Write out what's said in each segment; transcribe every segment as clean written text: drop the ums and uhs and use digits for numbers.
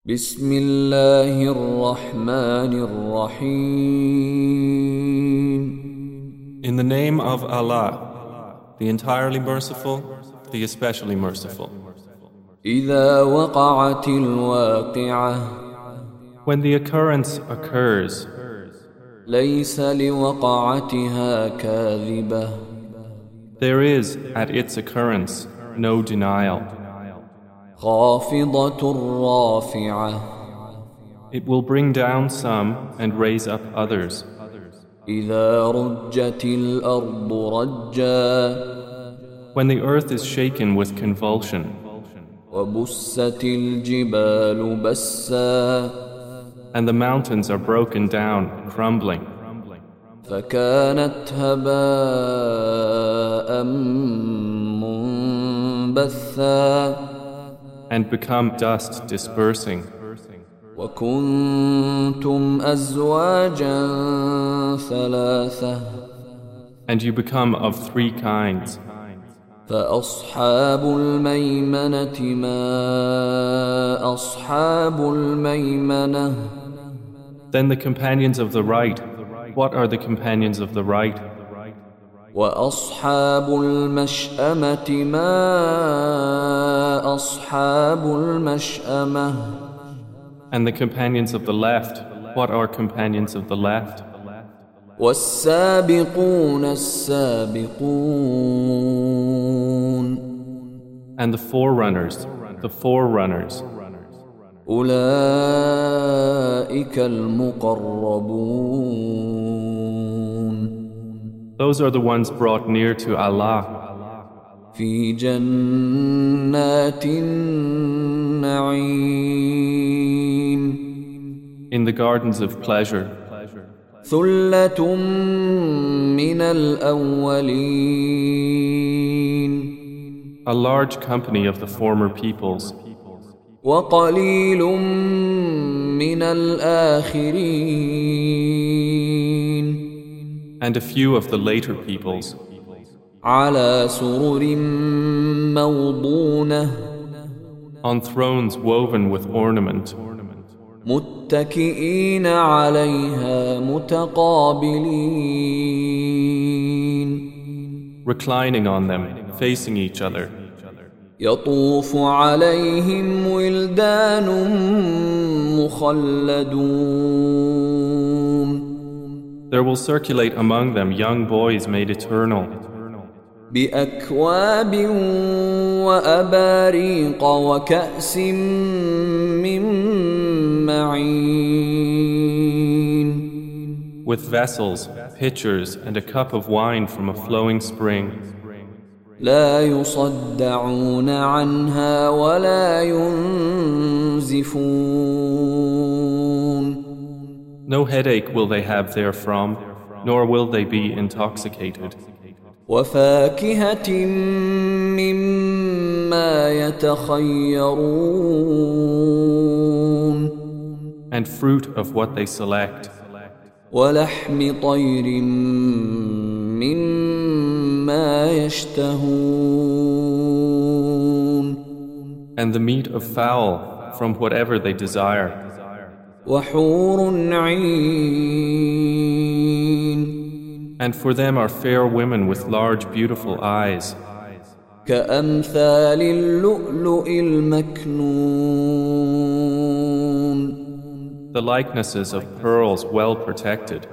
بسم الله الرحمن الرحيم. In the name of Allah, the entirely merciful, the especially merciful. إذا وقعت الواقعة When the occurrence occurs, ليس لوقعتها كاذبة there is at its occurrence no denial. خافضة رافعة It will bring down some and raise up others. إذا رجت الأرض رجا When the earth is shaken with convulsion, وبست الجبال بسا and the mountains are broken down, crumbling, فكانت هباء منبثا and become dust dispersing. وكنتم أزواجا ثلاثة And you become of three kinds. فأصحاب الميمنة ما أصحاب الميمنة Then the companions of the right, what are the companions of the right? وأصحاب المشأمة ما أصحاب المشأمة And the companions of the left, what are companions of the left? والسابقون السابقون And the forerunners, the forerunners. أولئك المقربون Those are the ones brought near to Allah في جنات النعيم in the gardens of pleasure. ثلة من الأولين A large company of the former peoples وقليل من الآخرين and a few of the later peoples على سرر موضونة on thrones woven with ornament, متكئين عليها متقابلين reclining on them, facing each other. يطوف عليهم ولدان مخلدون There will circulate among them young boys made eternal, بأكواب وأباريق وكأس من معين with vessels, pitchers, and a cup of wine from a flowing spring. لا يصدعون عنها ولا ينزفون No headache will they have therefrom, nor will they be intoxicated. وفاكهة مما يتخيرون And fruit of what they select, ولحم طير مما يشتهون and the meat of fowl from whatever they desire, وحور عين and for them are fair women with large beautiful eyes, كأمثال اللؤلؤ المكنون the likenesses of pearls well protected,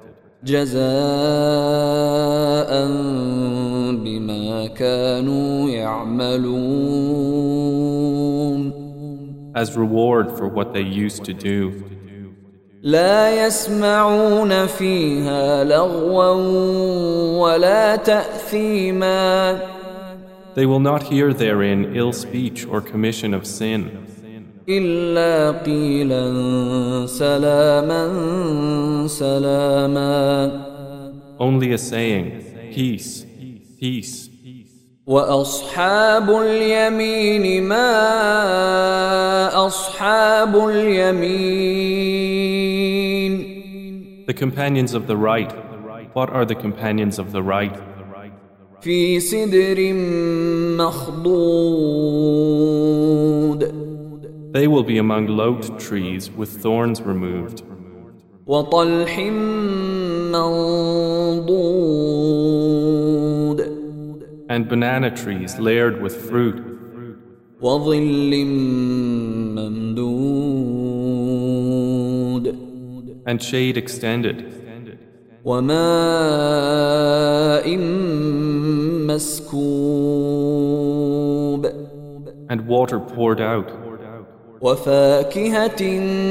جزاء بما كانوا يعملون as reward for what they used to do. لا يسمعون فيها لغوا ولا تأثيما They will not hear therein ill speech or commission of sin, إلا قيلا سلاما سلاما only a saying, peace, peace. وأصحاب اليمين ما أصحاب اليمين The companions of the right, what are the companions of the right? في سدر مخضود They will be among lote trees with thorns removed, وطلح منضود and banana trees layered with fruit, وظل ممدود and shade extended, وماء مسكوب and water poured out, وفاكهة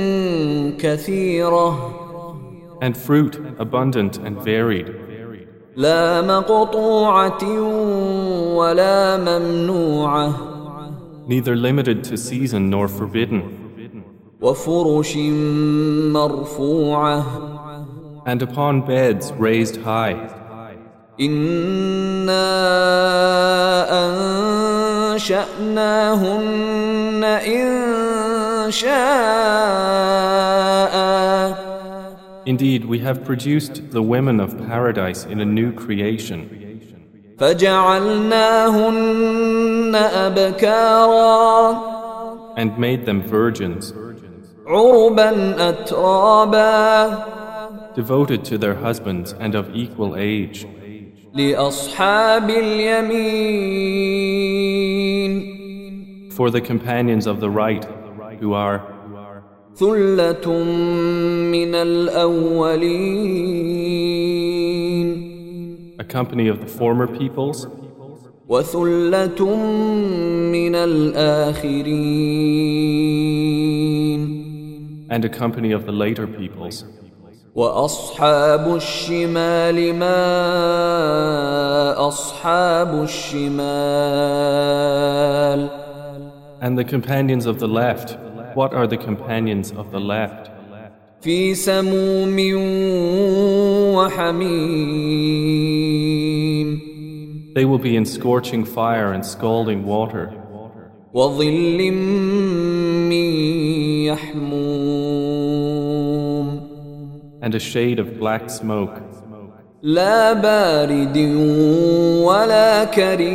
كثيرة and fruit abundant and varied, لا مقطوعة ولا ممنوعة neither limited to season nor forbidden, وفرش مرفوعة and upon beds raised high. إنا أنشأناهن إن شاء Indeed, we have produced the women of paradise in a new creation, فجعلناهن أبكارا and made them virgins, عربا أترابا devoted to their husbands and of equal age, لأصحاب اليمين for the companions of the right, who are ثلة من الأولين a company of the former peoples وثلة من الآخرين and a company of the later peoples. وأصحاب الشمال ما أصحاب الشمال And the companions of the left, what are the companions of the left? في سموم وحميم They will be in scorching fire and scalding water, وظل من يحموم and a shade of black smoke, لا بارد ولا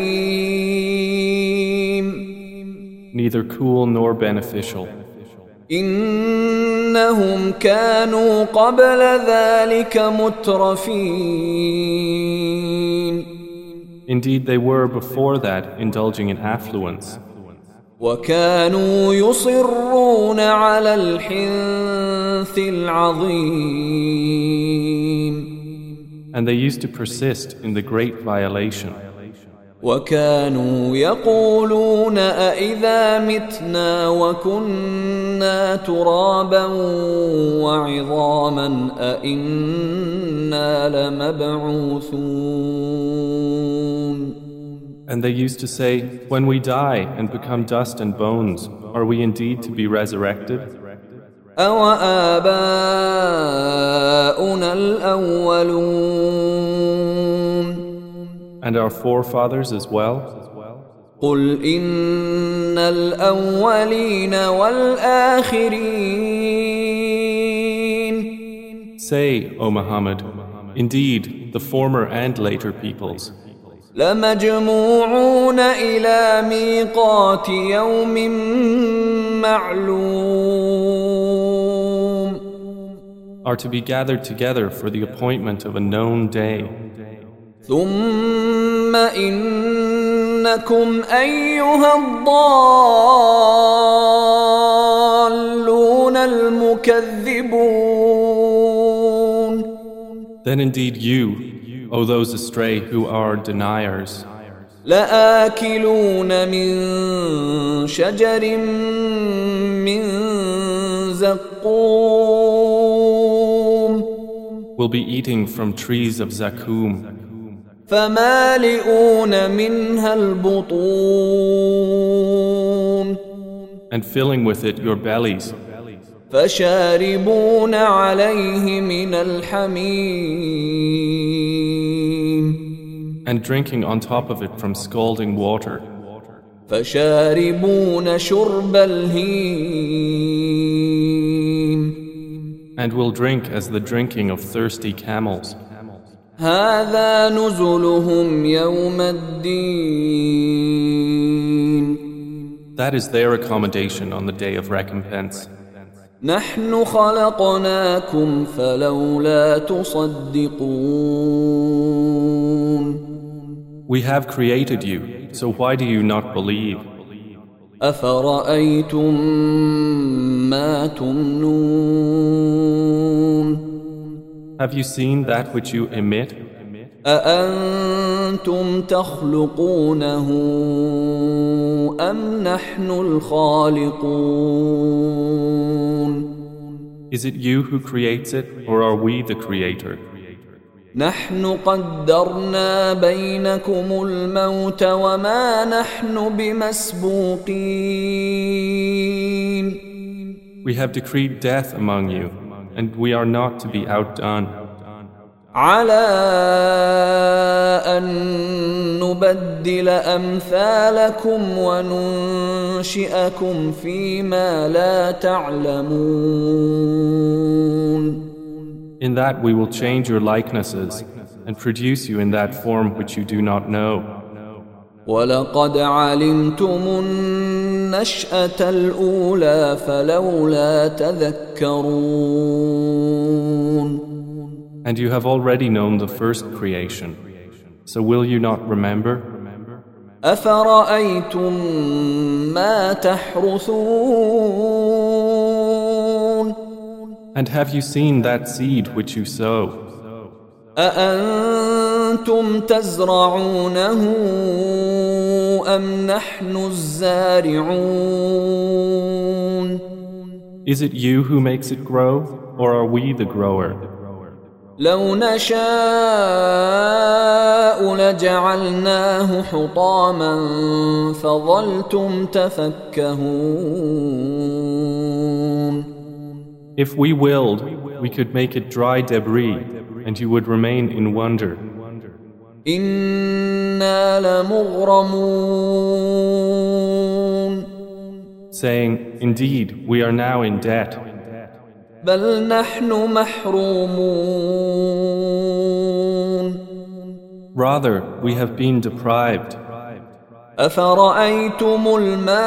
كريم neither cool nor beneficial. إنهم كانوا قبل ذلك مترفين Indeed, they were before that indulging in affluence, وكانوا يصرون على الحنث العظيم and they used to persist in the great violation. وكانوا يقولون أإذا متنا وكنا ترابا وعظاما أإنا لمبعوثون And they used to say, when we die and become dust and bones, are we indeed to be resurrected? أوآباؤنا الأولون And our forefathers as well? قل إن الأولين والآخرين Say, O Muhammad, indeed, the former and later peoples لمجموعون إلى ميقات يوم معلوم are to be gathered together for the appointment of a known day. ثم إنكم أيها الضالون المكذبون Then indeed you, O those astray who are deniers, لآكلون من شجر من زقوم will be eating from trees of zakum, فمالئون منها البطون and filling with it your bellies, فشاربون عليه من الحميم and drinking on top of it from scalding water, فشاربون شرب الهيم and will drink as the drinking of thirsty camels. هذا نزلهم يوم الدين That is their accommodation on the day of recompense. نحن خلقناكم فلولا تصدقون. We have created you, so why do you not believe? أفرأيتم ما تمنون. Have you seen that which you emit? أأنتم تخلقونه أم نحن الخالقون. Is it you who creates it, or are we the creator? نحن قدرنا بينكم الموت وما نحن بمسبوقين. We have decreed death among you, and we are not to be outdone. على أن نبدل أمثالكم وننشئكم فيما لا تعلمون. In that we will change your likenesses and produce you in that form which you do not know. ولقد علمتم النشأة الأولى فلولا تذكرون. And you have already known the first creation, so will you not remember? أفرأيتم ما تحرثون. And have you seen that seed which you sow? أأنتم تزرعونه أم نحن الزارعون. Is it you who makes it grow, or are we the grower? لو نشاء لجعلناه حطاما فظلتم تفكهون. If we willed, we could make it dry debris, and you would remain in wonder. إنا لمغرمون. Saying, indeed, we are now in debt. بل نحن محرومون. Rather, we have been deprived. أفرأيتم الماء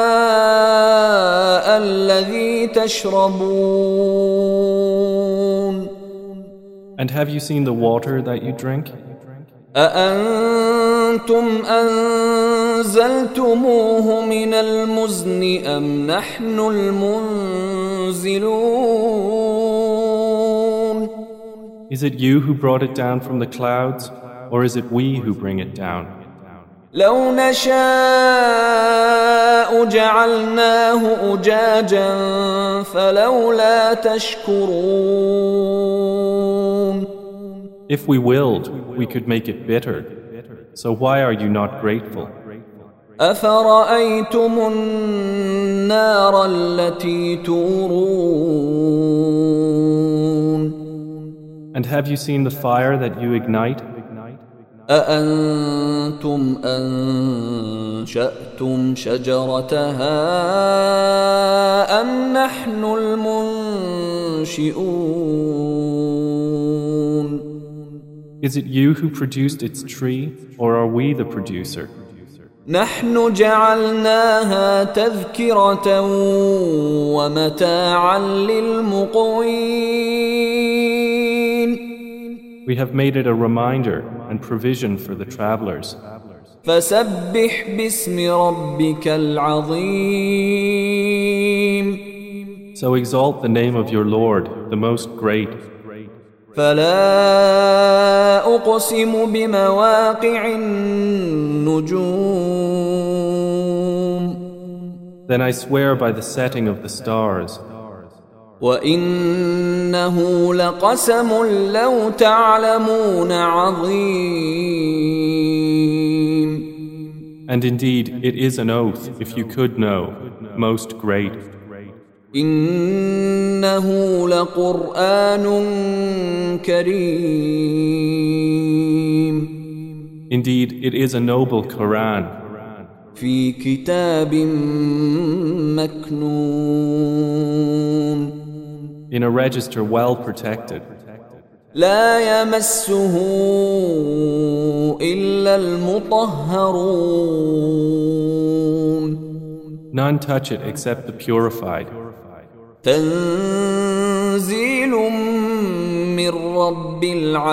الذي تشربون. And have you seen the water that you drink? أأنتم أنزلتموه من المزن أم نحن المنزلون. Is it you who brought it down from the clouds, or is it we who bring it down? لو نشاء جعلناه أجاجا فلولا تشكرون. If we willed, we could make it bitter. So why are you not grateful? أفرأيتم النار التي تورون. And have you seen the fire that you ignite? أأنتم أنشأتم شجرتها أم نحن المنشئون. Is it you who produced its tree, or are we the producer? نحن جعلناها تذكرة ومتاعا للمقوين. We have made it a reminder and provision for the travelers. فسبح باسم ربك العظيم. So exalt the name of your Lord, the most great. فلا أقسم بمواقع النجوم. Then I swear by the setting of the stars. وإنه لقسم لو تعلمون عظيم. And indeed, it is an oath, if you could know, most great. إنه لقرآن كريم. Indeed, it is a noble Quran. في كتاب مكنون. In a register well protected. لا يمسه إلا المطهرون. None touch it except the purified. تنزيل من رب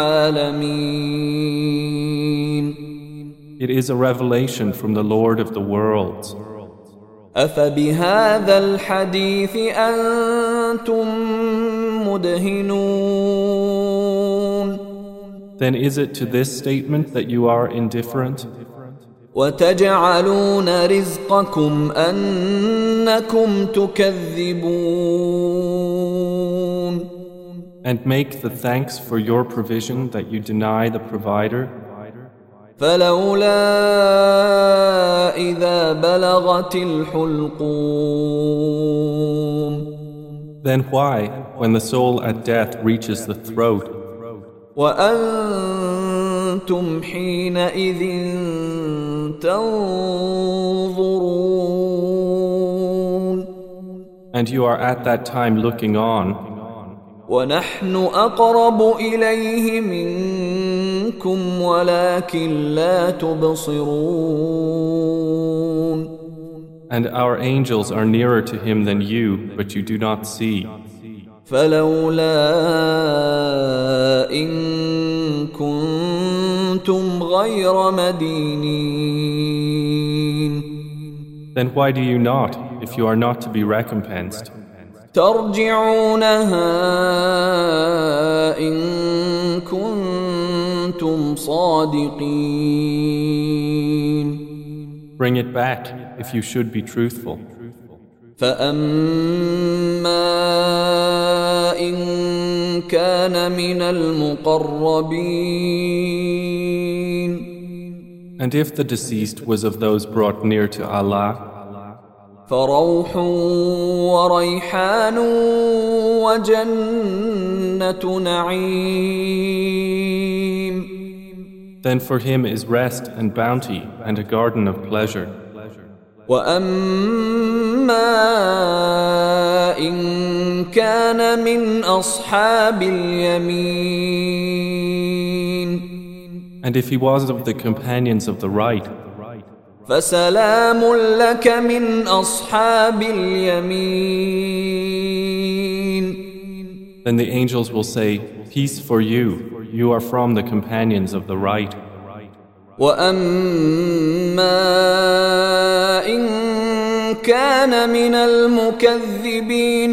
العالمين. It is a revelation from the Lord of the worlds. أفبهذا الحديث أنتم مدهنون. Then is it to this statement that you are indifferent? وتجعلون رزقكم أنكم تكذبون. And make the thanks for your provision that you deny the provider? فلولا إذا بلغت الحلقوم. Then why, when the soul at death reaches the throat, وأنتم حينئذ تنظرون. and you are at that time looking on, ونحن أقرب إليه منكم ولكن لا تبصرون. and our angels are nearer to him than you, but you do not see. فلولا إن كنتم غير مدينين. Then why do you not, if you are not to be recompensed? ترجعونها إن كنتم صادقين. Bring it back, if you should be truthful. فأما إن كان من المقربين. And if the deceased was of those brought near to Allah, فروح وريحان وجنة نعيم. then for him is rest and bounty and a garden of pleasure. وأما إن كان من أصحاب اليمين. And if he was of the companions of the right, فسلام لك من أصحاب اليمين. then the angels will say, Peace for you, you are from the companions of the right. وأما إن كان من المكذبين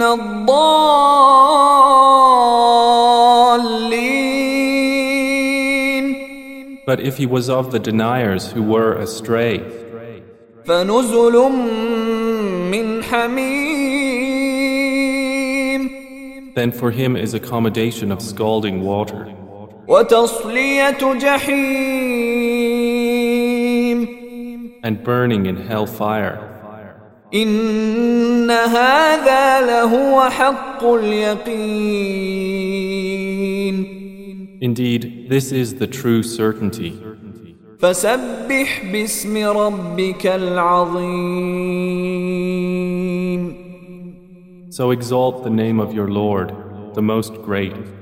الضالين. But if he was of the deniers who were astray, فنزل من حميم. then for him is accommodation of scalding water, وتصلية جحيم. and burning in hell fire. إن هذا لهو حق اليقين. Indeed, this is the true certainty. فسبح باسم ربك العظيم. So exalt the name of your Lord, the most great.